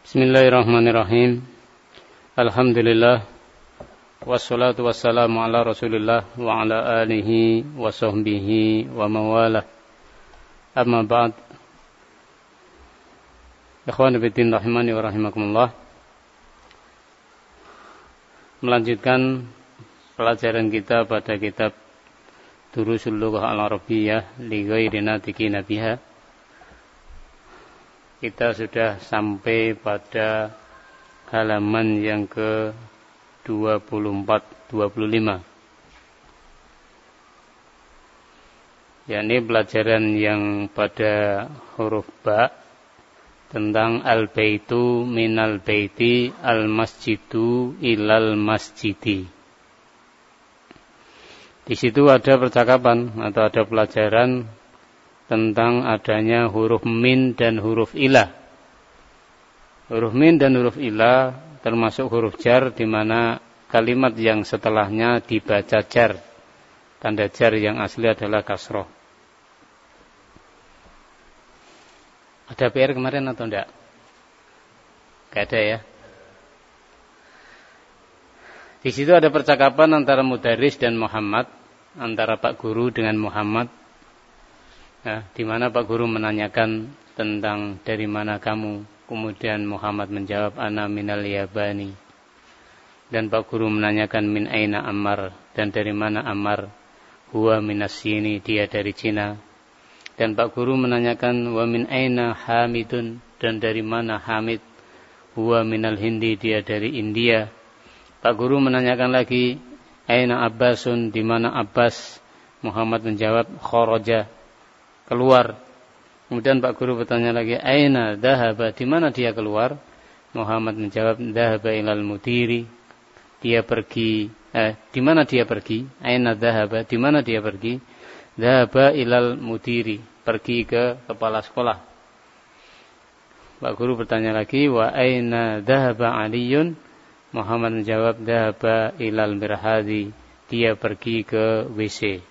Bismillahirrahmanirrahim. Alhamdulillah. Wassalatu wassalamu ala Rasulillah wa ala alihi wa sahbihi wa mawalah. Amma ba'd. Ikhwan fillah rahimani wa rahimakumullah. Melanjutkan pelajaran kita pada kitab Durusul Lughah Al-Arabiyyah li ghairi natiqina biha. Kita sudah sampai pada halaman yang ke-24-25. Yakni pelajaran yang pada huruf ba tentang al-baitu minal baiti al-masjidu ilal masjidi. Di situ ada percakapan atau ada pelajaran tentang adanya huruf min dan huruf ilah. Huruf min dan huruf ilah termasuk huruf jar di mana kalimat yang setelahnya dibaca jar. Tanda jar yang asli adalah kasroh. Ada PR kemarin atau enggak? Enggak ada ya. Di situ ada percakapan antara Mudaris dan Muhammad, antara Pak Guru dengan Muhammad. Ya, di mana Pak Guru menanyakan tentang dari mana kamu, kemudian Muhammad menjawab ana minal Yabani. Dan Pak Guru menanyakan min aina Ammar, dan dari mana Ammar? Huwa minas sini, dia dari Cina. Dan Pak Guru menanyakan wa min aina Hamidun, dan dari mana Hamid? Huwa minal Hindi, dia dari India. Pak Guru menanyakan lagi aina Abbasun, di mana Abbas? Muhammad menjawab kharaja, keluar. Kemudian Pak Guru bertanya lagi, aina dhahaba, di mana dia keluar? Muhammad menjawab, dhahaba ilal mudiri, dia pergi. Di mana dia pergi? Aina dhahaba, di mana dia pergi? Dhahaba ilal mudiri, pergi ke kepala sekolah. Pak Guru bertanya lagi, wa aina dhahaba Aliyun? Muhammad menjawab, dhahaba ilal mirhadi, dia pergi ke WC.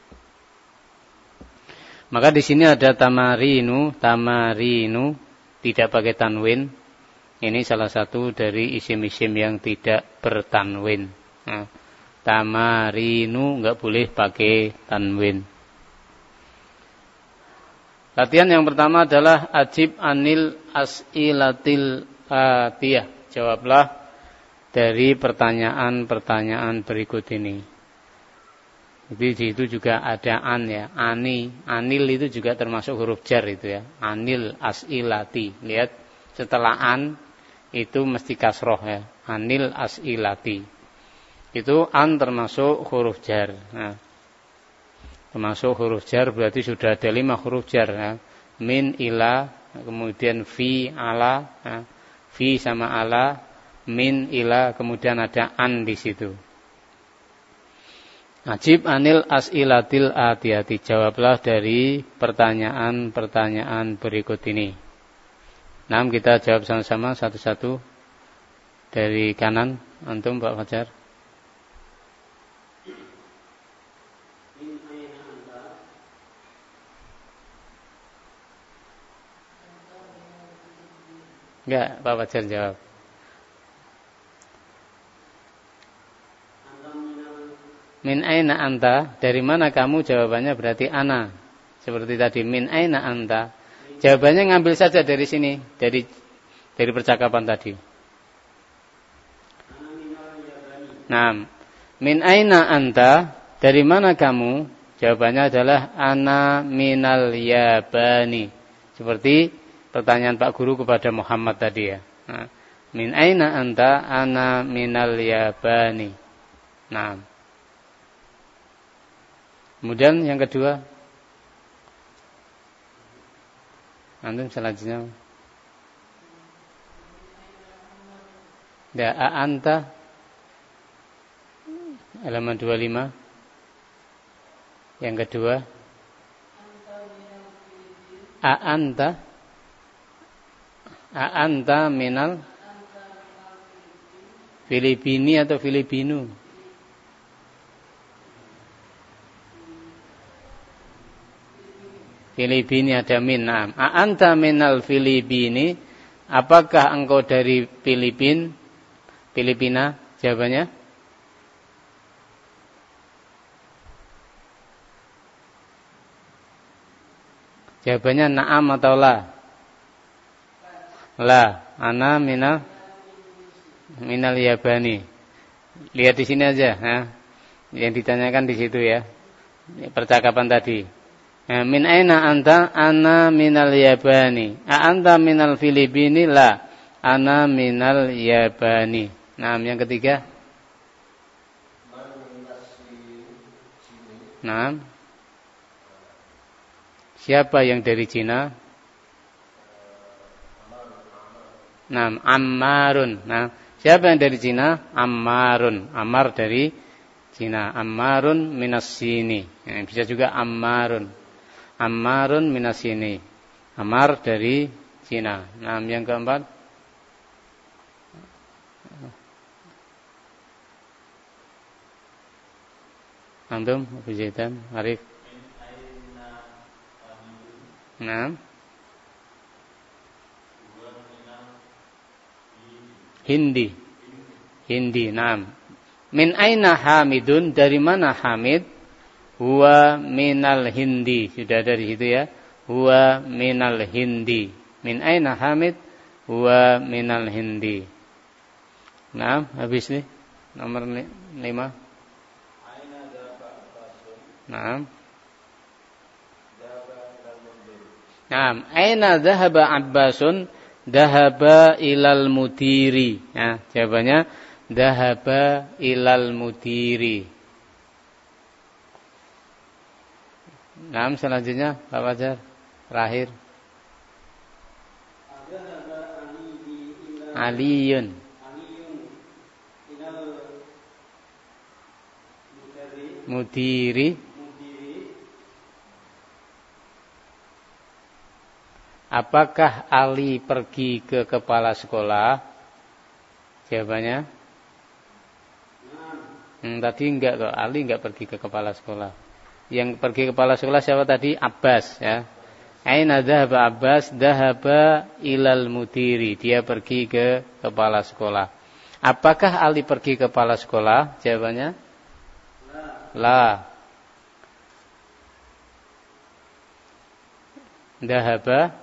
Maka di sini ada tamarinu tidak pakai tanwin. Ini salah satu dari isim-isim yang tidak bertanwin. Nah, tamarinu enggak boleh pakai tanwin. Latihan yang pertama adalah ajib anil as'ilatil atiyah. Jawablah dari pertanyaan-pertanyaan berikut ini. Jadi di situ juga ada an ya, ani, anil itu juga termasuk huruf jar itu ya, anil as'ilati. Lihat setelah an itu mesti kasroh ya, anil as'ilati. Itu an termasuk huruf jar. Nah, termasuk huruf jar berarti sudah ada 5 huruf jar ya. Min, ila, kemudian fi, ala, ya. Fi sama ala, min, ila, kemudian ada an di situ. Ajib anil as'ilatil atiyati. Jawablah dari pertanyaan-pertanyaan berikut ini. Nah, kita jawab sama-sama satu-satu. Dari kanan, antum Pak Fajar. Enggak, Pak Fajar jawab. Min aina anta, dari mana kamu? Jawabannya berarti ana. Seperti tadi, min aina anta. Jawabannya ngambil saja dari sini, dari percakapan tadi. Nah, min aina anta, dari mana kamu? Jawabannya adalah ana minal Yabani. Seperti pertanyaan Pak Guru kepada Muhammad tadi ya. Nah, min aina anta, ana minal Yabani. Nah, kemudian yang kedua, antum selanjutnya. Anta, halaman 25. Yang kedua, anta minal Filipini atau Filipinu? Filipini ada min. Anta minal Filipini, Apakah engkau dari Filipina? Jawabannya na'am atau la? La. Ana minal Yabani. Lihat di sini aja, ya. Yang ditanyakan di situ ya. Percakapan tadi. Min aina anta? Ana minal Yabani. A anta minal Filipini? La. Ana minal Yabani. Nah, yang ketiga. Nah. Siapa yang dari Cina? Nah, Ammarun. Nah, siapa yang dari Cina? Ammarun. Ammar dari Cina. Ammarun minas sini. Nah, bisa juga Ammarun. Ammarun minas sini. Ammar dari Cina. Nah, yang keempat. Antum, Abu Zaidan, Arif. Nah. Hindi. Naam. Min aina Hamidun? Dari mana Hamid? Huwa minal Hindi. Sudah dari situ ya. Huwa minal Hindi. Min aina Hamid? Huwa minal Hindi. Naam, habis nih. Nomor 5. Naam. Naam, aina dhahaba Abbasun? Dhahaba ilal mudiri. Nah, jawabannya dhahaba ilal mudiri. Nah, selanjutnya Pak Fajar, terakhir. Aliyun ilal mudiri. Apakah Ali pergi ke kepala sekolah? Jawabannya? Tadi enggak kok. Ali enggak pergi ke kepala sekolah. Yang pergi ke kepala sekolah siapa tadi? Abbas ya. Aina dhahaba Abbas? Dhahaba ilal mudiri. Dia pergi ke kepala sekolah. Apakah Ali pergi ke kepala sekolah? Jawabannya? La. Dhahaba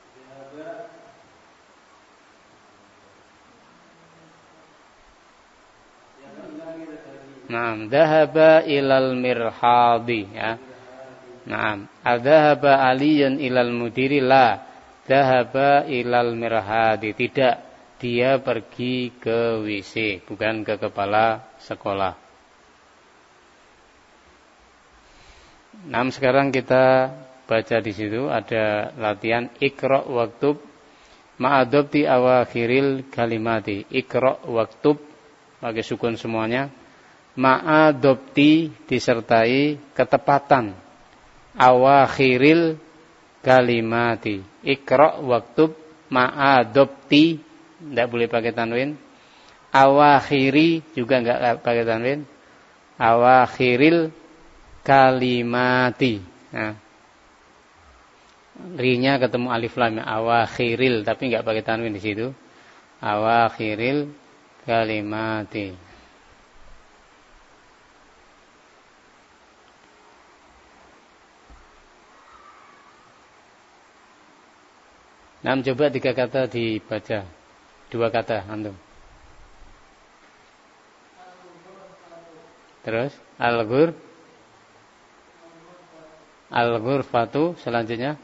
Naam, dhahaba ilal mirhadi ya. Naam, adhahaba Aliyun ilal mudiri? La. Dhahaba ilal mirhadi. Tidak, dia pergi ke WC, bukan ke kepala sekolah. Naam, sekarang kita baca di situ ada latihan Iqra waktub ma'adobti awakhiril kalimati. Iqra waktub pakai sukun semuanya. Ma'adobti disertai ketepatan awakhiril kalimati. Iqra waktub ma'adobti, tidak boleh pakai tanwin. Awakhiri juga enggak pakai tanwin. Awakhiril kalimati. Nah, ri-nya ketemu alif lam, awakhiril, tapi enggak pakai tanwin di situ. Awakhiril kalimati. Nah, coba 3 kata dibaca. 2 kata antum. Terus al-ghurfatu, selanjutnya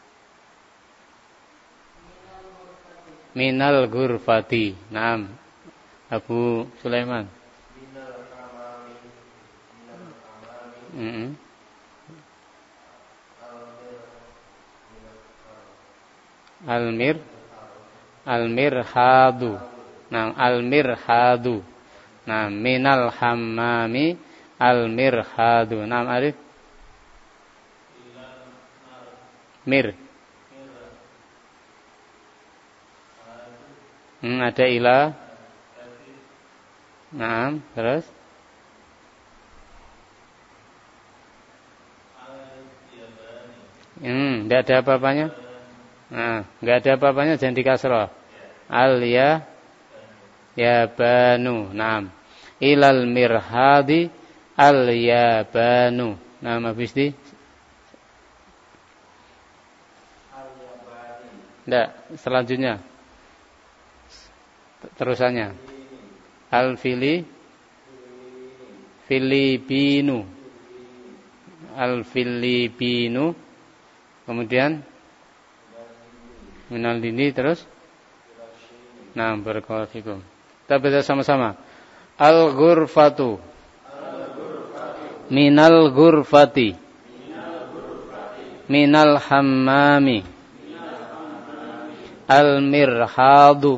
minal ghurfati. Naam, Abu Sulaiman. Al-mirhadu. Nah, al-mirhadu. Nah, minal hammami al-mirhadu. Nah, Arif. Mir. Ada ila. Nah, terus. Tidak ada apa-apanya. Nah, enggak ada apa-apanya, jangan dikasroh. Al-yabanu. Naam. Ilal mirhadi al-yabanu. Naam, habis di Tidak, selanjutnya. Terusannya. Filipinu. Al-Filipinu. Kemudian minal dini terus. Nah, barakallahu fikum. Kita baca sama-sama. Al-ghurfatu. Minal ghurfati. Minal hammami. Al-mirhadu.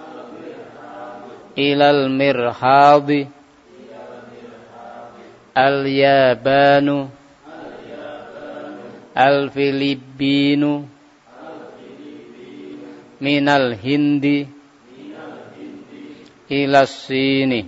Ilal mirhadi. Al-yabanu. Al-filipinu. Minal hindi. Ilas sini.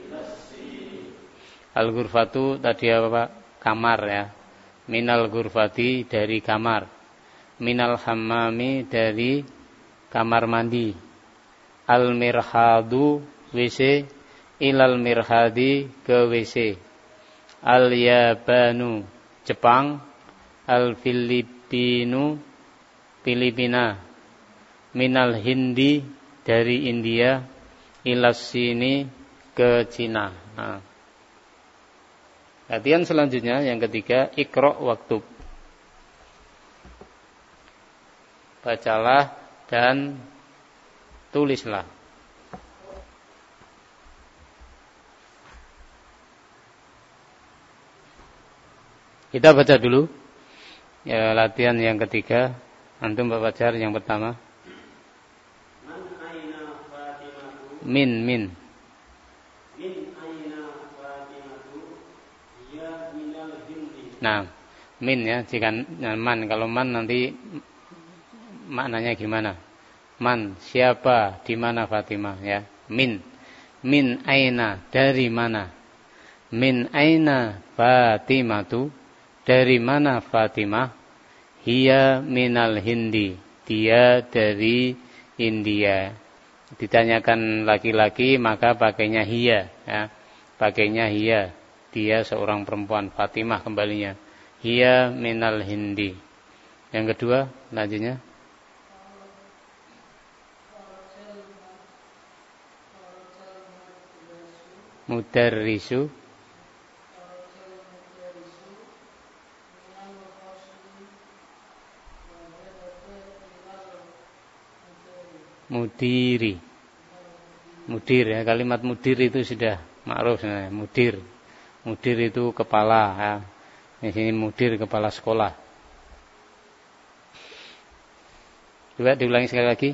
Al-ghurfatu tadi apa Pak? Kamar ya. Minal ghurfati dari kamar. Minal hammami dari kamar mandi. Al-mirhadu WC. Ilal mirhadi ke WC. Al-yabanu Jepang. Al-filipinu Filipina. Minal hindi dari India. Ilas sini ke Cina. Nah. Latihan selanjutnya yang ketiga, Iqra' waktub. Bacalah dan tulislah. Kita baca dulu ya, latihan yang ketiga. Antum Pak Fajar yang pertama. Min aina Fatimatu hiya minal hindi. Nah, min ya, jika man, kalau man nanti maknanya gimana? Man, siapa, di mana Fatimah ya? Min aina, dari mana? Min aina Fatimatu, dari mana Fatimah? Hiya minal hindi, dia dari India. Ditanyakan laki-laki maka pakainya hiya ya. Pakainya hiya, dia seorang perempuan. Fatimah kembalinya hiya minal hindi. Yang kedua lanjutnya mudarrisu mudir ya, kalimat mudir itu sudah ma'ruf ya. Mudir itu kepala ya. Di sini mudir kepala sekolah. Coba diulangi sekali lagi.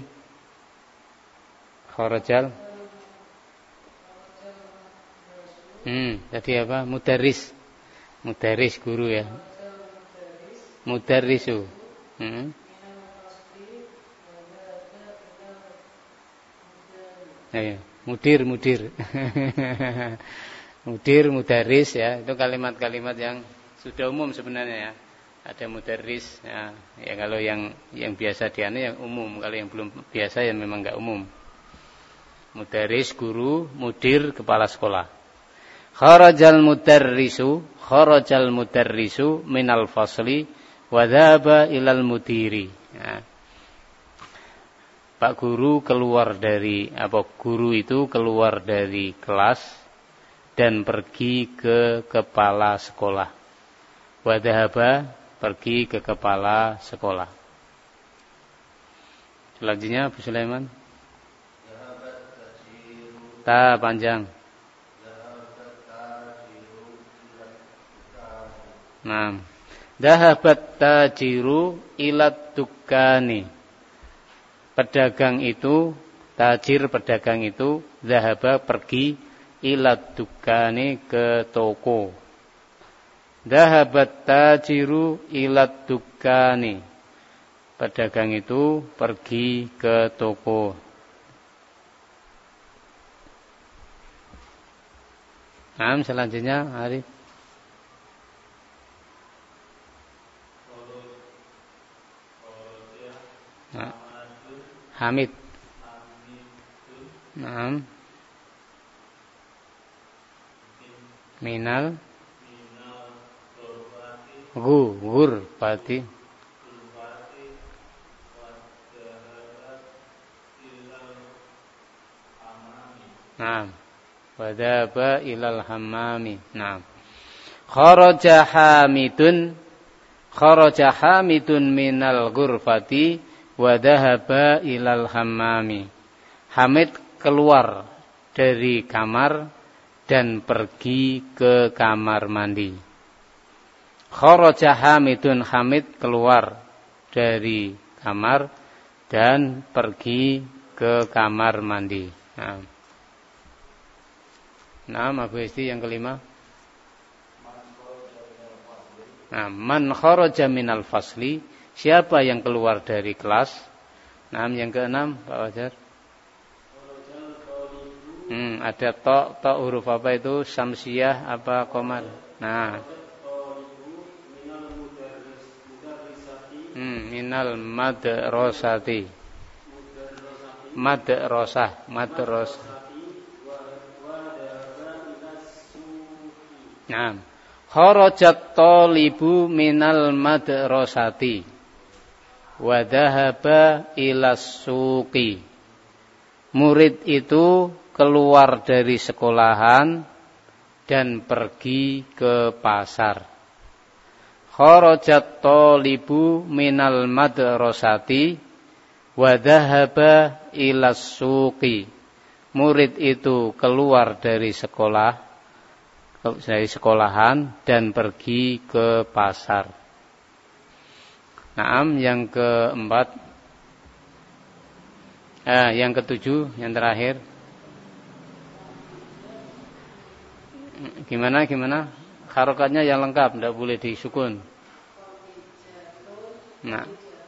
Kharajal. Tadi apa? Mudarris guru ya. Mudarrisu. Ya, mudir. Mudarris ya, itu kalimat-kalimat yang sudah umum sebenarnya ya. Ada mudarris ya, kalau yang biasa dianu yang umum, kalau yang belum biasa ya memang enggak umum. Mudarris guru, mudir kepala sekolah. Kharajal mudarrisu minal fasli wa dhaba ilal mudiri. Ya. Pak guru guru itu keluar dari kelas dan pergi ke kepala sekolah. Wadhaba pergi ke kepala sekolah. Selanjutnya Abu Sulaiman. Ta panjang. Nah, dhahabat tajiru ilat dukani. Pedagang itu dhahaba pergi ilat dukani ke toko. Dhahabat tajiru ilat dukani. Pedagang itu pergi ke toko. Nah, selanjutnya Arif. Hamid. Naam. Minal ghurfati. Naam. Wadaba ilal hammami. Naam. Kharaja Hamidun minal ghurfati wa dhahaba ilal hammami. Hamid keluar dari kamar dan pergi ke kamar mandi. Kharaja Hamidun, Hamid keluar dari kamar dan pergi ke kamar mandi. Nah, Abu Isti yang kelima. Nah, man kharaja minal fasli, siapa yang keluar dari kelas? Nah, yang keenam, Pak Wajar. Ada to huruf apa itu? Samsiyah apa qamar? Nah. Minal madrasati. Madrasah. Nah. Kharajat talibu minal madrasati wa dhahaba ilas suqi. Murid itu keluar dari sekolahan dan pergi ke pasar. Kharajat talibu minal madrasati wa dhahaba ilas suqi. Murid itu keluar dari sekolahan dan pergi ke pasar. Naam, yang keempat. Yang ketujuh, yang terakhir. Gimana? Harokatnya yang lengkap, tidak boleh disukun. Nah.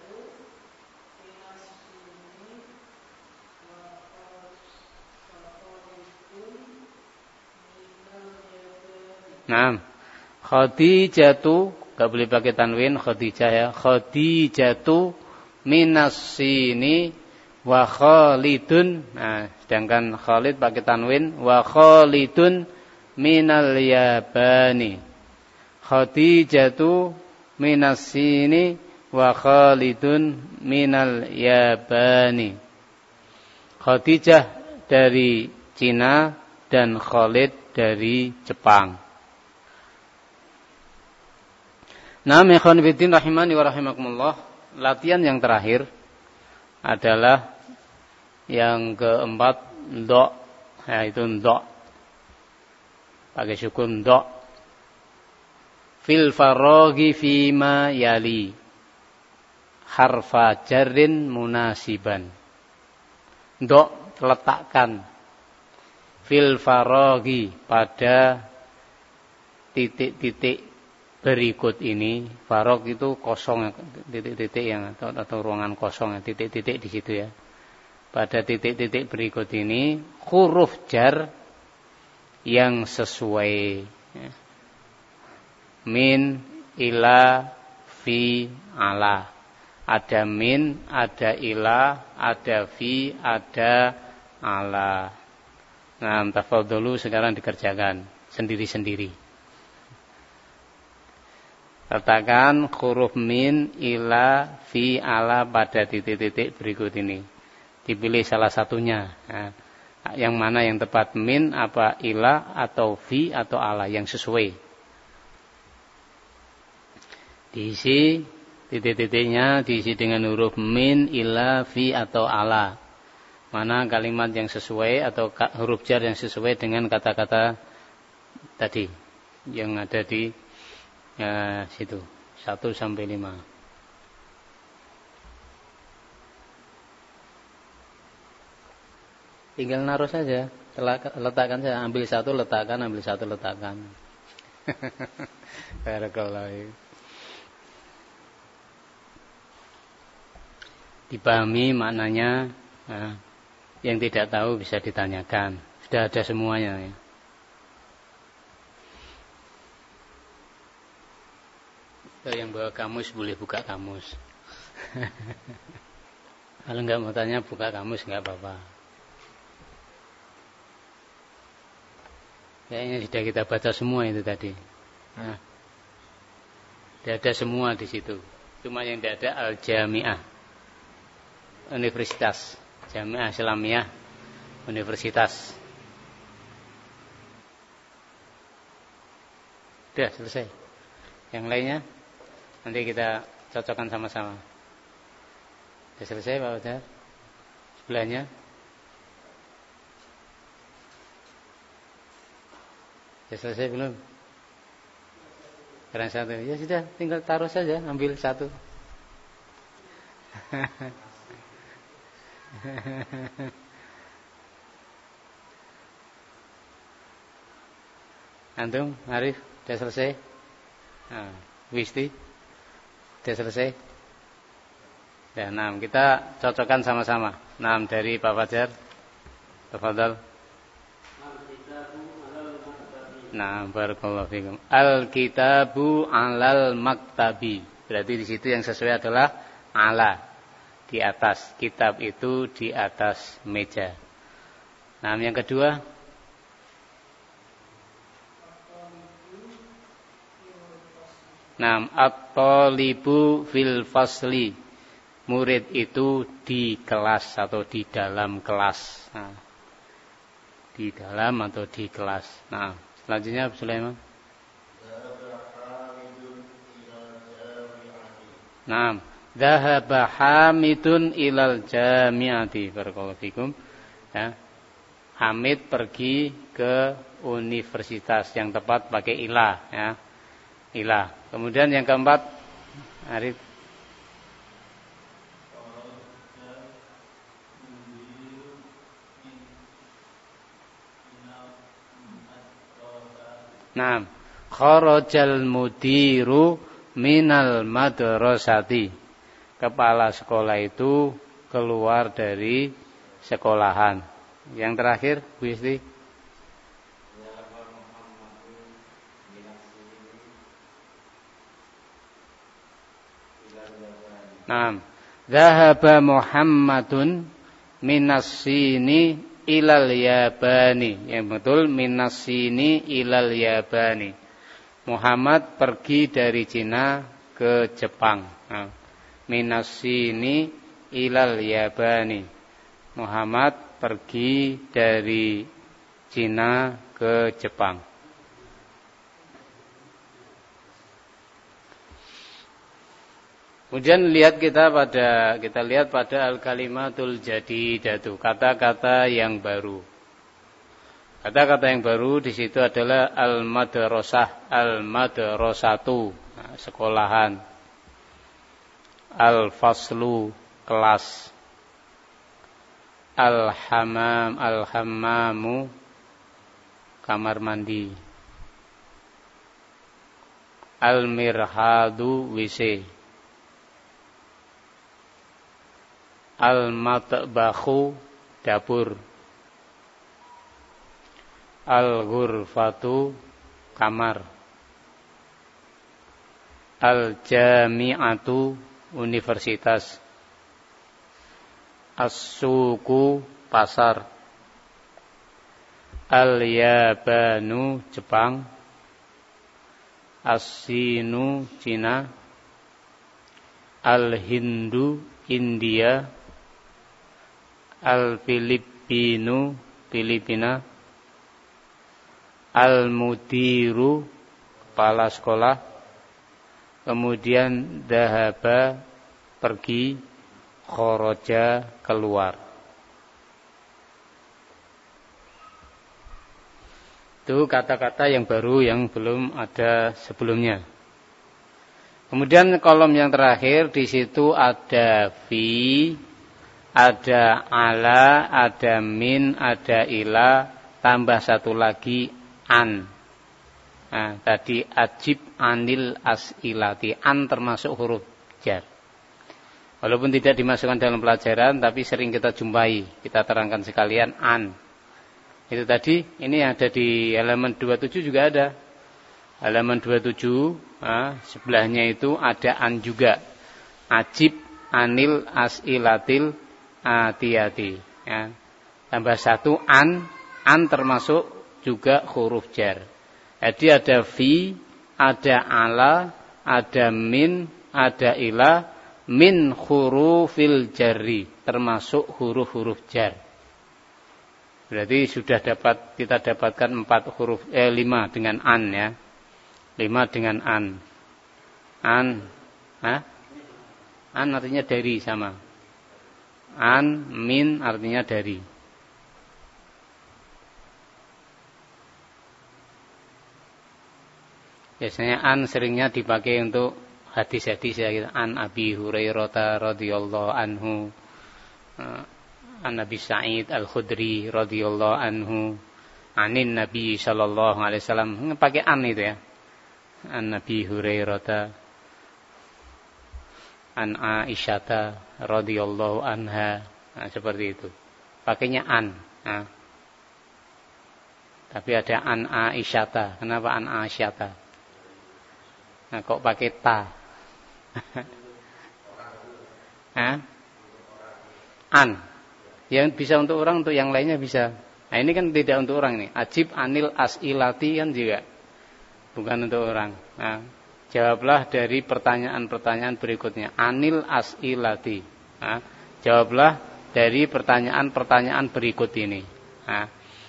Nah, Khadijatu, enggak boleh pakai tanwin, Khadijah ya. Khadijatu minas sini wa Khalidun. Nah, sedangkan Khalid pakai tanwin, wa Khalidun minal yabani. Khadijatu minas sini wa Khalidun minal yabani. Khadijah dari Cina dan Khalid dari Jepang. Nah, ikhwan fillah rahimani wa rahimakumullah. Latihan yang terakhir adalah yang keempat, do. Itu do. Pakai sukun do. Fil faraghi fima yali. Harfa jarrin munasiban. Do, letakkan. Fil faraghi, pada titik-titik berikut ini. Faragh itu kosong, titik-titik yang atau ruangan kosong, titik-titik di situ ya. Pada titik-titik berikut ini huruf jar yang sesuai. Min, ila, fi, ala. Ada min, ada ila, ada fi, ada ala. Nah, tafadholu sekarang dikerjakan sendiri-sendiri. Letakkan huruf min, ila, fi, ala pada titik-titik berikut ini. Dipilih salah satunya. Nah, yang mana yang tepat, min, apa ila, atau fi, atau ala, yang sesuai. Diisi titik-titiknya, diisi dengan huruf min, ila, fi, atau ala. Mana kalimat yang sesuai atau huruf jar yang sesuai dengan kata-kata tadi yang ada di situ 1 sampai 5. Tinggal naruh saja, letakkan saja, ambil satu letakkan, ambil satu letakkan. Barakallahu. Dipahami maknanya. Yang tidak tahu bisa ditanyakan. Sudah ada semuanya ya. Yang bawa kamus boleh buka kamus. Kalau enggak mau tanya buka kamus enggak apa-apa. Kayaknya sudah kita baca semua itu tadi. Nah, tidak ada semua di situ. Cuma yang tidak ada Al-Jami'ah, Universitas. Jami'ah Islamiyah, Universitas. Sudah selesai. Yang lainnya nanti kita cocokkan sama-sama. Sudah selesai Pak Ustaz? Sebelahnya. Sudah selesai belum? Kurang satu. Ya sudah, tinggal taruh saja, ambil satu. Antum, Arif, sudah selesai? Nah, Wisti, sudah selesai? Ya, nah, kita cocokkan sama-sama. Nah, dari Pak Fajar, tafadhal. Nah, barakallahu fikum. Al-kitabu 'alal maktabi. Berarti di situ yang sesuai adalah ala, di atas. Kitab itu di atas meja. Nah, yang kedua, nah, at-talibu fil fasli. Murid itu di kelas atau di dalam kelas. Nah, di dalam atau di kelas. Nah, selanjutnya Sulaiman. Nah, dhahaba Hamidun ilal jami'ati. Barakallahu fikum. Ya. Hamid pergi ke universitas, yang tepat pakai ilah, ya. Ilah. Kemudian yang keempat, Arif. Nah, kharajal mudiru minal madrasati. Kepala sekolah itu keluar dari sekolahan. Yang terakhir, Bu Isti. Nah, dhahaba Muhammadun minas-sini ilal Yabani. Yang betul, minas-sini ilal Yabani. Muhammad pergi dari Cina ke Jepang. Nah, minas-sini ilal Yabani. Muhammad pergi dari Cina ke Jepang. Kemudian kita lihat pada al-kalimatul jadidatu, kata-kata yang baru. Kata-kata yang baru di situ adalah al-madrasah, al-madrasatu, nah, sekolahan. Al-faslu, kelas. Al-hammam, al-hammamu, kamar mandi. Al-mirhadu, WC. Al-matbakhu, dapur. Al-ghurfatu, kamar. Al-jami'atu, universitas. As-suku, pasar. Al-yabanu, Jepang. As-sinu, Cina. Al-hindu, India. Al-Filipinu, Filipina. Al-mudiru, kepala sekolah. Kemudian dhahaba, pergi. Kharaja, keluar. Itu kata-kata yang baru yang belum ada sebelumnya. Kemudian kolom yang terakhir di situ ada fi, ada ala, ada min, ada ila, tambah satu lagi an. Nah, tadi ajib anil as'ilati, an termasuk huruf jar. Walaupun tidak dimasukkan dalam pelajaran, tapi sering kita jumpai, kita terangkan sekalian an. Itu tadi, ini yang ada di halaman 27 juga ada. Halaman 27, nah, sebelahnya itu ada an juga. Ajib anil as'ilatil atiyati. Ya. Tambah satu an termasuk juga huruf jar. Jadi ada fi, ada ala, ada min, ada ila, min hurufil jarri, termasuk huruf-huruf jar. Berarti sudah kita dapatkan 5 dengan an ya. 5 dengan an. An, an artinya dari sama. An, min artinya dari. Biasanya an seringnya dipakai untuk hadis-hadis ya, gitu. An Abi Hurairah radhiyallahu anhu, an Nabi Sa'id Al-Khudri radhiyallahu anhu, anin Nabi sallallahu alaihi wasallam. Pakai an itu ya. An Nabi Hurairah, an Aisyah radhiyallahu anha. Nah, seperti itu. Pakainya an. Nah. Tapi ada an Aisyah. Kenapa an Aisyah? Nah, kok pakai ta? An. Yang bisa untuk orang, untuk yang lainnya bisa. Nah, ini kan tidak untuk orang nih. Ajib anil as'ilati kan juga bukan untuk orang. Nah, jawablah dari pertanyaan-pertanyaan berikutnya. Anil as'ilati. Nah, jawablah dari pertanyaan-pertanyaan berikut ini. Nah,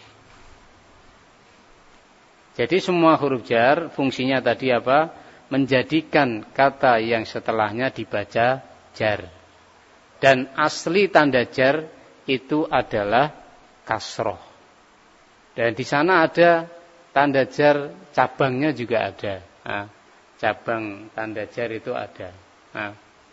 jadi semua huruf jar fungsinya tadi apa? Menjadikan kata yang setelahnya dibaca jar. Dan asli tanda jar itu adalah kasroh. Dan di sana ada tanda jar, cabangnya juga ada. Nah, cabang tanda jar itu ada. Nah,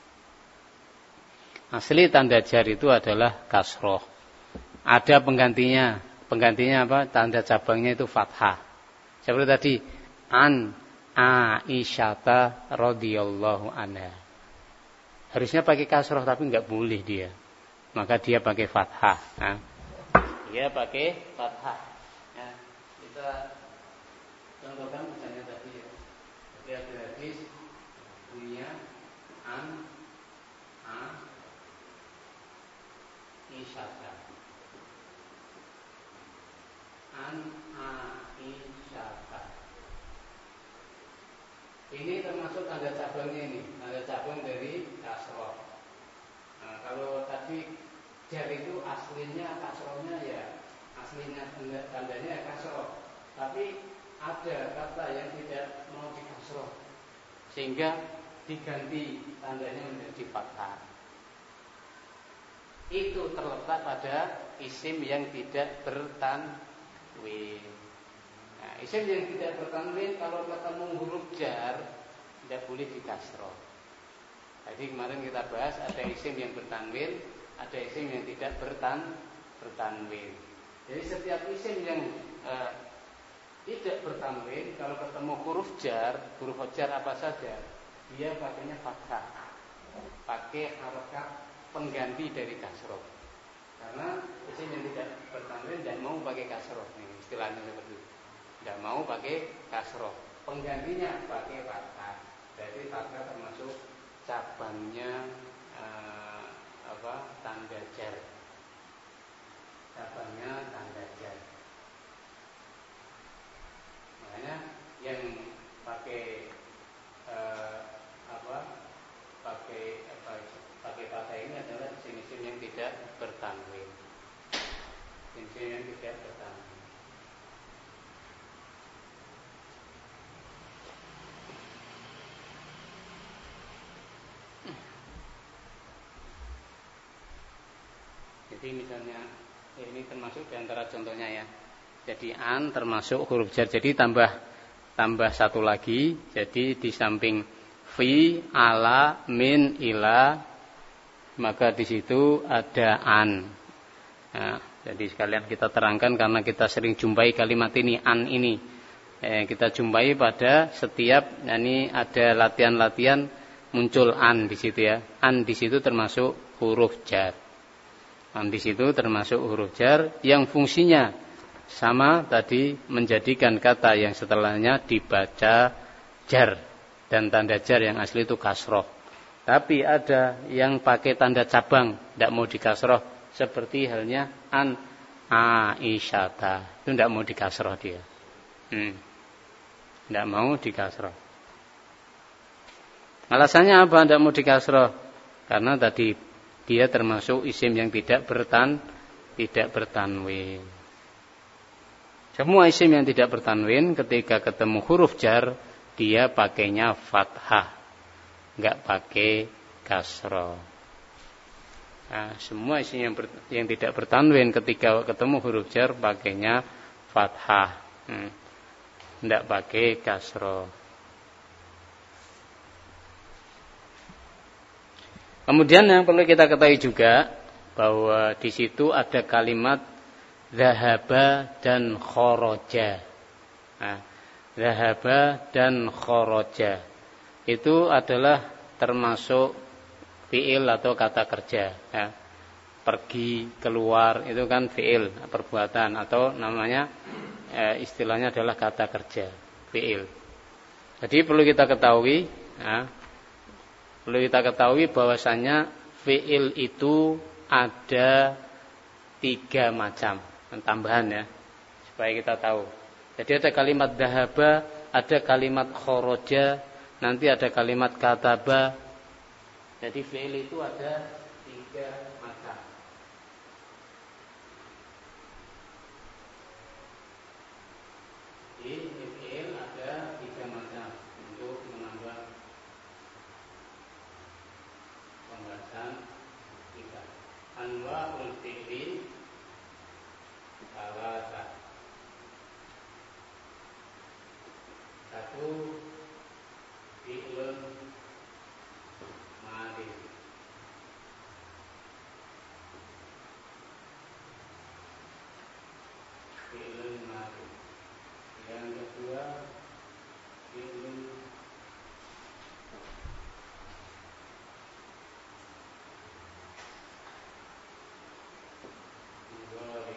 asli tanda jar itu adalah kasroh. Ada penggantinya. Penggantinya apa? Tanda cabangnya itu fathah. Seperti tadi, an Aisyata radhiyallahu anha. Harusnya pakai kasroh tapi enggak boleh dia. Maka dia pakai fathah. Nah, dia pakai fathah. Nah, kita contohkan misalnya tadi ya. Jadi ada hadis bunyinya an Aisyata. An Aisyata. Ini termasuk tanda cabangnya ini, tanda cabang dari kasroh. Nah, kalau tadi jar itu aslinya kasrohnya ya, aslinya tandanya kasroh. Tapi ada kata yang tidak mau dikasroh, sehingga diganti tandanya menjadi fathah. Itu terletak pada isim yang tidak bertanwin. Nah, isim yang tidak bertanwin kalau ketemu huruf jar tidak boleh dikasroh. Jadi kemarin kita bahas ada isim yang bertanwin, ada isim yang tidak bertanwin. Jadi setiap isim yang tidak bertanwin kalau ketemu huruf jar apa saja, dia pakainya fathah, pakai harokat pengganti dari kasroh. Karena isim yang tidak bertanwin dan mau pakai kasroh, ini istilahnya seperti itu. Tidak mau pakai kasroh, penggantinya pakai fathah. Jadi fathah termasuk cabangnya tanda jar. Cabangnya tanda jar. Makanya yang pakai pakai fathah ini adalah isim-isim yang tidak bertanwin. Isim yang tidak bertanwin. Jadi misalnya ini termasuk diantara contohnya ya. Jadi an termasuk huruf jar. Jadi tambah satu lagi. Jadi di samping fi, ala, min, ila, maka di situ ada an. Nah, jadi sekalian kita terangkan karena kita sering jumpai kalimat ini, an ini. Kita jumpai pada setiap ini ada latihan-latihan muncul an di situ ya. An di situ termasuk huruf jar. Di situ termasuk huruf jar yang fungsinya sama tadi, menjadikan kata yang setelahnya dibaca jar, dan tanda jar yang asli itu kasroh. Tapi ada yang pakai tanda cabang, tidak mau dikasroh, seperti halnya an Aisyata. Itu tidak mau dikasroh dia. Tidak mau dikasroh. Alasannya apa tidak mau dikasroh? Karena tadi dia termasuk isim yang tidak bertanwin. Semua isim yang tidak bertanwin ketika ketemu huruf jar dia pakainya fathah, enggak pakai kasroh. Nah, semua isim yang tidak bertanwin ketika ketemu huruf jar pakainya fathah, enggak pakai kasroh. Kemudian yang perlu kita ketahui juga bahwa di situ ada kalimat zahaba dan kharaja. Nah, zahaba dan kharaja itu adalah termasuk fiil atau kata kerja. Ya. Pergi, keluar itu kan fiil, perbuatan atau namanya istilahnya adalah kata kerja, fiil. Jadi perlu kita ketahui, bahwasanya fiil itu ada 3 macam. Tambahan ya, supaya kita tahu. Jadi ada kalimat dhahaba, ada kalimat kharaja, nanti ada kalimat kataba. Jadi fi'il itu ada 3 macam. Jadi fi'il ada 3 macam untuk menambah pembahasan kita. Anwa'ul fi'li salasa. 1 fi'lun madhi. Fi'lun madhi. Yang kedua fi'lun mudhari.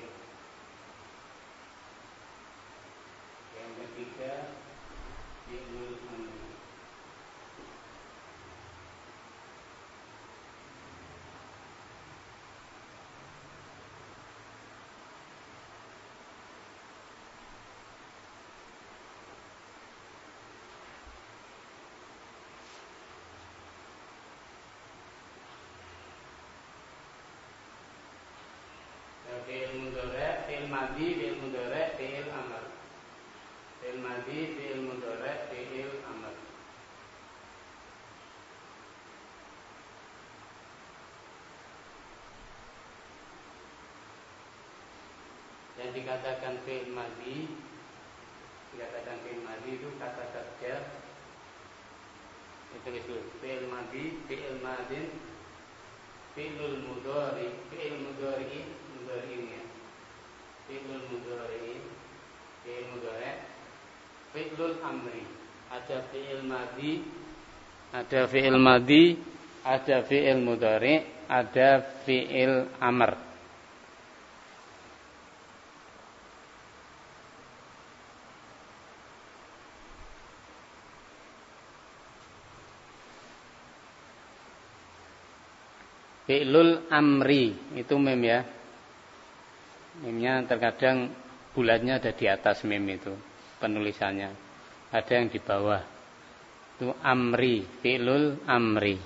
Yang ketiga fi'lul amri. Fi'il mudhari, fi'il madhi, fi'il mudhari, fi'il amr. Fi'il madhi, fi'il mudhari, fi'il amr. Yang dikatakan fi'il madhi, itu kata kerja. Itu fi'il madhi, fi'il madin, fi'lul mudhari, fi'il mudhari ini ya. Fi'lul mudhari, fi'il mudhari, fi'lul amri. Ada fi'il madhi, ada fi'il madhi, ada fi'il mudhari, ada fi'il amr. Fi'lul amri itu mem ya. Memnya terkadang bulatnya ada di atas mem itu penulisannya. Ada yang di bawah. Itu amri, fi'lul amri.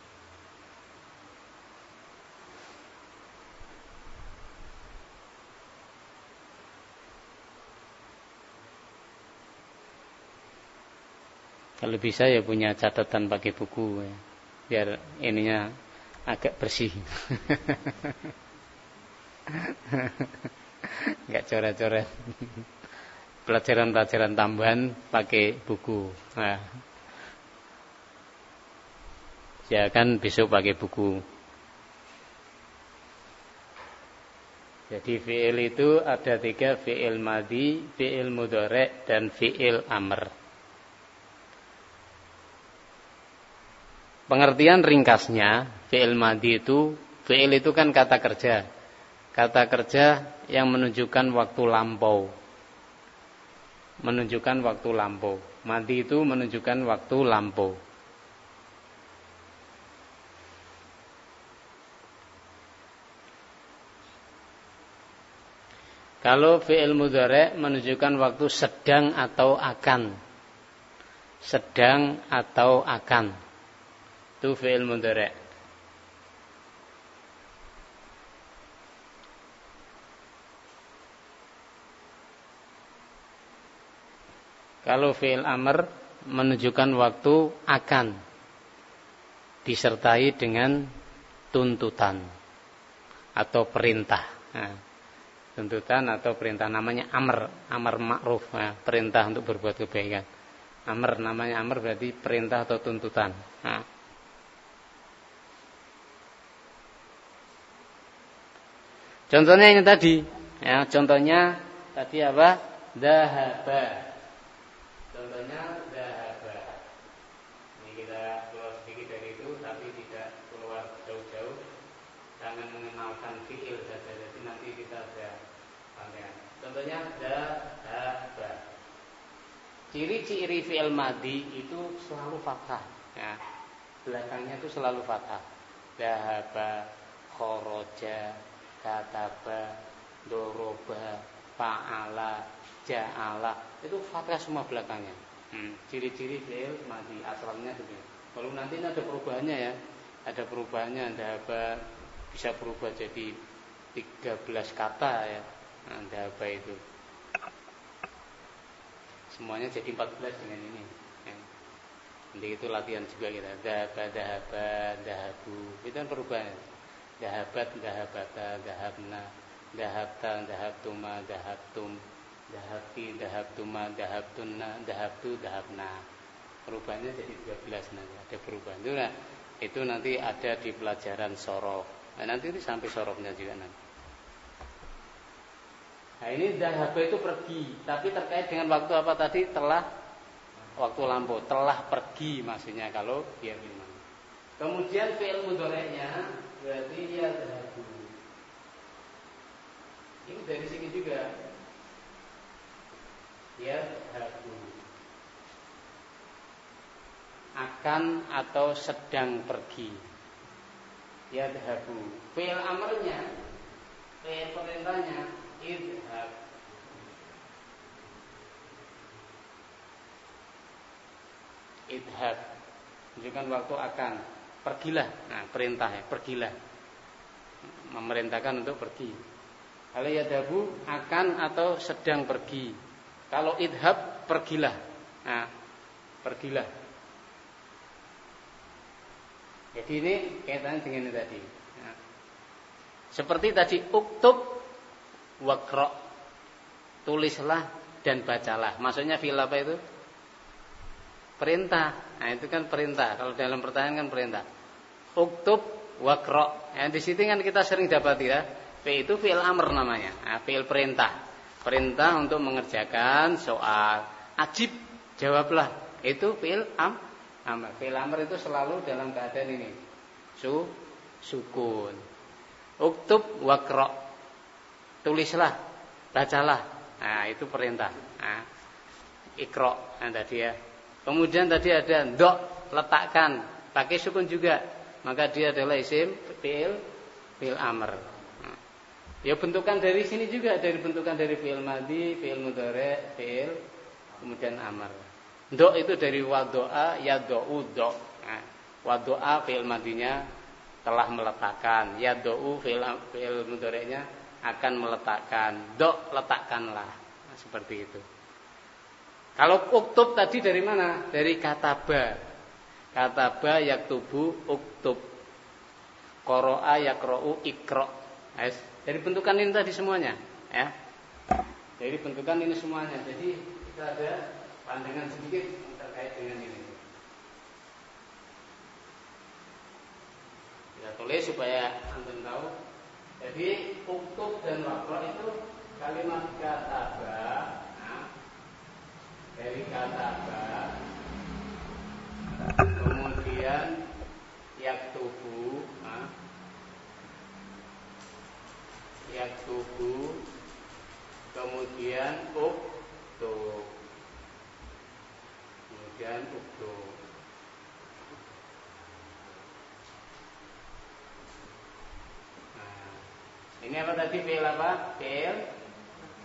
Kalau bisa ya punya catatan pakai buku ya. Biar ininya agak bersih. Enggak coret-coret. Pelajaran-pelajaran tambahan pakai buku. Nah. Ya kan besok pakai buku. Jadi fi'il itu ada 3, fi'il madhi, fi'il mudhari, dan fi'il amr. Pengertian ringkasnya, fi'il madhi itu, fi'il itu kan kata kerja. Kata kerja yang menunjukkan waktu lampau. Menunjukkan waktu lampau. Madhi itu menunjukkan waktu lampau. Kalau fi'il mudhari' menunjukkan waktu sedang atau akan. Sedang atau akan. Itu fi'il mudhari'. Kalau fi'il amr menunjukkan waktu akan. Disertai dengan tuntutan atau perintah. Nah, tuntutan atau perintah namanya amr ma'ruf, nah, perintah untuk berbuat kebaikan. Namanya amr berarti perintah atau tuntutan. Nah. Contohnya ini tadi, ya, contohnya tadi apa? Dhahaba. Contohnya dhahaba. Ini kita keluar sedikit dari itu, tapi tidak keluar jauh-jauh. Jangan mengenalkan fi'il saja, jadi nanti kita ada pandangan. Contohnya dhahaba. Ciri-ciri fi'il madhi itu selalu fathah. Ya. Belakangnya itu selalu fathah. Dhahaba, kharaja, kataba, doroba, fa'ala, ja'ala. Itu fathah semua belakangnya. Ciri-ciri fi'il madhi asalnya itu. Kalau nanti ada perubahannya ya. Ada perubahannya, dhahaba bisa berubah jadi 13 kata ya. Dhahaba itu. Semuanya jadi 14 dengan ini. Ya. Nanti itu latihan juga kita. Dhahaba, dhahabu. Itu kan perubahan. Dhahabat, dhahabata, dhahabna, dhahabta, dhahabtuma, dhahabtum, dhahabti, dhahabtuma, dhahabtunna, dhahabtu, dhahabna. Perubahannya jadi 12 nanti. Ada perubahan. Itu nanti ada di pelajaran sorof. Nah, nanti itu sampai sorofnya juga nanti. Nah ini dhahaba itu pergi, tapi terkait dengan waktu apa tadi? Waktu lampau, telah pergi maksudnya kalau dia bilang. Kemudian fi'il mudhari'nya berarti ya dhahabu. Ini dari sini juga. Ya dhahabu. Akan atau sedang pergi. Ya dhahabu. Fi'il amrnya, fi'il perintahnya idhab. Idhab menunjukkan waktu akan. Pergilah. Nah, perintah ya, pergilah. Memerintahkan untuk pergi. Kalau yadhabu akan atau sedang pergi. Kalau idhab pergilah. Nah, pergilah. Jadi ini kaitannya dengan ini tadi. Nah, seperti tadi uktub waqra, tulislah dan bacalah. Maksudnya fi'il apa itu? Perintah. Nah, itu kan perintah. Kalau dalam pertanyaan kan perintah. Uktub waqra. Di situ kan kita sering dapati ya. Fi'il itu fi'il amr namanya. Nah, fi'il perintah. Perintah untuk mengerjakan soal. Ajib, jawablah. Itu fi'il amr. Fi'il amr itu selalu dalam keadaan ini. Sukun. Uktub waqra. Tulislah, bacalah. Nah, itu perintah. Nah, ikra. Nah, tadi ya. Kemudian tadi ada ndok, letakkan, pakai sukun juga. Maka dia adalah isim fi'il amr. Nah, ya bentukan dari sini juga, dari bentukan dari fi'il madhi, fi'il mudhari', fi'il kemudian amr. Ndok itu dari wadoa, yadou, dok. Nah, wadoa fi'il madhinya telah meletakkan, yadou fi'il mudhari'nya akan meletakkan, dok letakkanlah. Nah, seperti itu. Kalau uktub tadi dari mana? Dari kataba. Kataba yaktubu uktub. Qara'a yaqra'u iqra'. Dari bentukan ini tadi semuanya, ya. Dari bentukan ini semuanya. Jadi kita ada pandangan sedikit terkait dengan ini. Kita tulis supaya antum tahu. Jadi uktub dan waqra' itu kalimat kataba. Dari kataba, kemudian yaktubu, kemudian uktub, Nah, ini apa tadi fi'il apa? Fi'il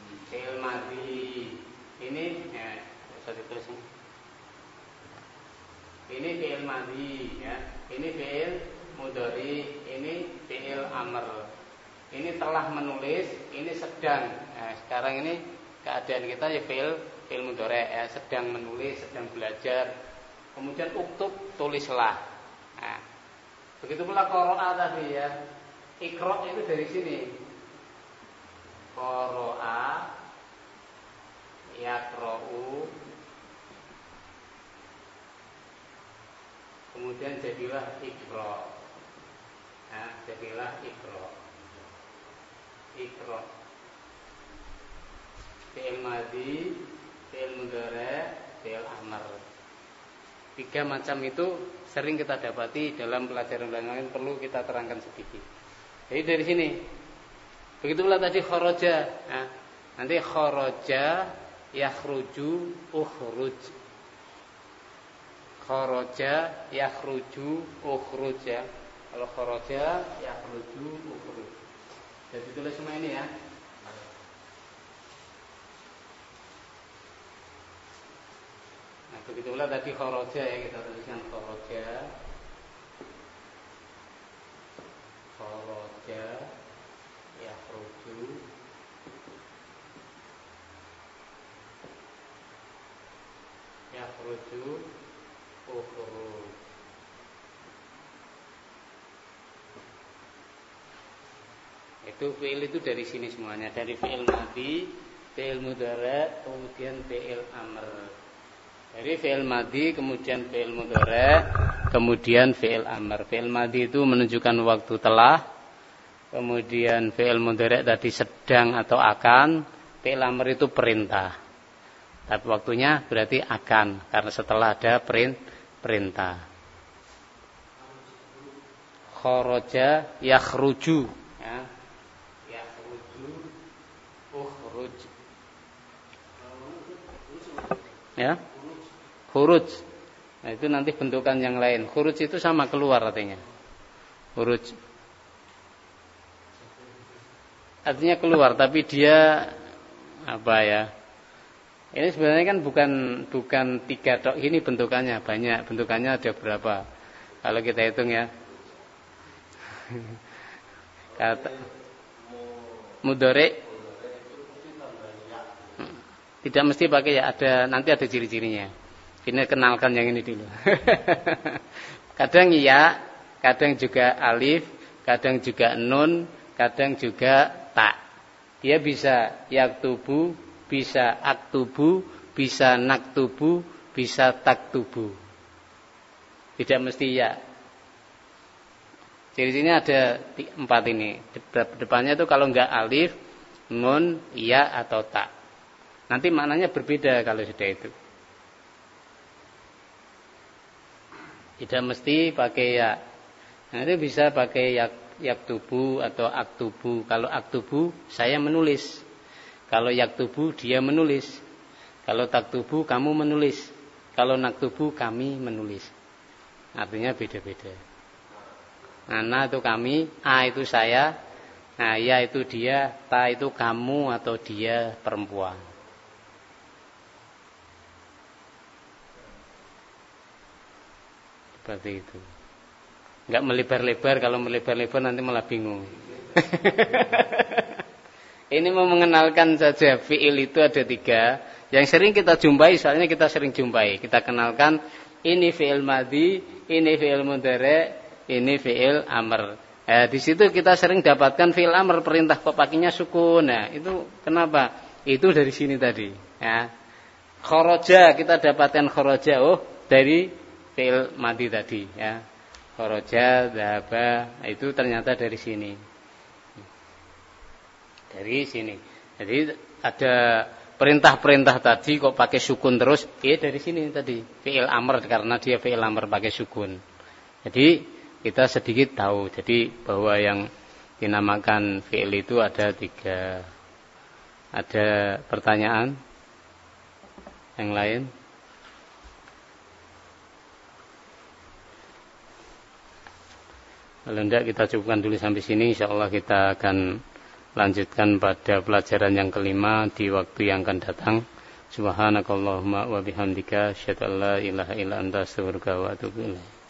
fi'il madhi ya. Ini fi'il mudhari, ini fi'il amr. Ini telah menulis, ini sedang. Nah, sekarang ini keadaan kita ya fi'il mudhari ya, sedang menulis, sedang belajar. Kemudian uktub, tulislah. Nah, begitu pula qara'a tadi ya. Iqra itu dari sini. Qara'a yaqra'u, kemudian jadilah iqra. Nah, jadilah iqra. Iqra. Fi'il madhi, fi'il mudhari', fi'il amr. 3 macam itu sering kita dapati dalam pelajaran lain, perlu kita terangkan sedikit. Jadi dari sini. Begitu pula tadi kharaja. Nah, nanti kharaja yakhruju ukhruj. Kharaja yakhruju ukhruj ya. Kalau kharaja yakhruju ukhruj. Jadi tulis semua ini ya. Nah, begitu pula tadi kharaja ya, kita tuliskan kharaja. Kharaja yakhruju yakhruju ukhruj. Itu fi'il itu dari sini semuanya, dari fi'il madhi, fi'il mudhari', kemudian fi'il amr. Dari fi'il madhi, kemudian fi'il mudhari', kemudian fi'il amr. Fi'il madhi itu menunjukkan waktu telah, kemudian fi'il mudhari' tadi sedang atau akan, fi'il amr itu perintah. Tapi waktunya berarti akan, karena setelah ada perintah. Kharaja yakhruju ya. Yakhruju ukhruj. Ya. Khuruj. Nah, itu nanti bentukan yang lain. Khuruj itu sama keluar artinya. Khuruj. Artinya keluar, tapi dia apa ya? Ini sebenarnya kan bukan 3 tok, ini bentukannya banyak. Bentukannya ada berapa? Kalau kita hitung ya. Kata mudhari tidak mesti pakai ya, nanti ada ciri-cirinya. Ini kenalkan yang ini dulu. Kadang ya, kadang juga alif, kadang juga nun, kadang juga ta. Dia bisa yaktubu, bisa aktubu, bisa naktubu, bisa taktubu. Tidak mesti ya. Ciri-cirinya ada 4 ini. Depannya itu kalau enggak alif, nun, ya atau ta. Nanti maknanya berbeda kalau sudah itu. Tidak mesti pakai ya. Nanti bisa pakai yaktubu atau aktubu. Kalau aktubu saya menulis. Kalau yaktubu dia menulis. Kalau taktubu kamu menulis. Kalau naktubu kami menulis. Artinya beda-beda. Ana itu kami, a itu saya, nah ya itu dia, ta itu kamu atau dia perempuan. Seperti itu. Enggak melebar-lebar, kalau melebar-lebar nanti malah bingung. Ini mau mengenalkan saja, fi'il itu ada 3. Yang sering kita jumpai, soalnya kita sering jumpai. Kita kenalkan, ini fi'il madhi, ini fi'il mudhari', ini fi'il amr. Di situ kita sering dapatkan fi'il amr, perintah pakainya sukun. Nah, itu kenapa? Itu dari sini tadi. Ya. Kharaja, kita dapatkan kharaja, dari fi'il madhi tadi. Ya. Kharaja, dhahaba, itu ternyata dari sini. Dari sini. Jadi ada perintah-perintah tadi kok pakai sukun terus, dari sini tadi. Fi'il amr, karena dia fi'il amr pakai sukun. Jadi kita sedikit tahu. Jadi bahwa yang dinamakan fi'il itu ada 3. Ada pertanyaan yang lain? Kalau tidak kita cukupkan dulu sampai sini. InsyaAllah kita akan lanjutkan pada pelajaran yang kelima di waktu yang akan datang. Subhanakallahumma wa bihamdika asyhadu an la ilaha illa anta astaghfiruka wa atubu ilaik.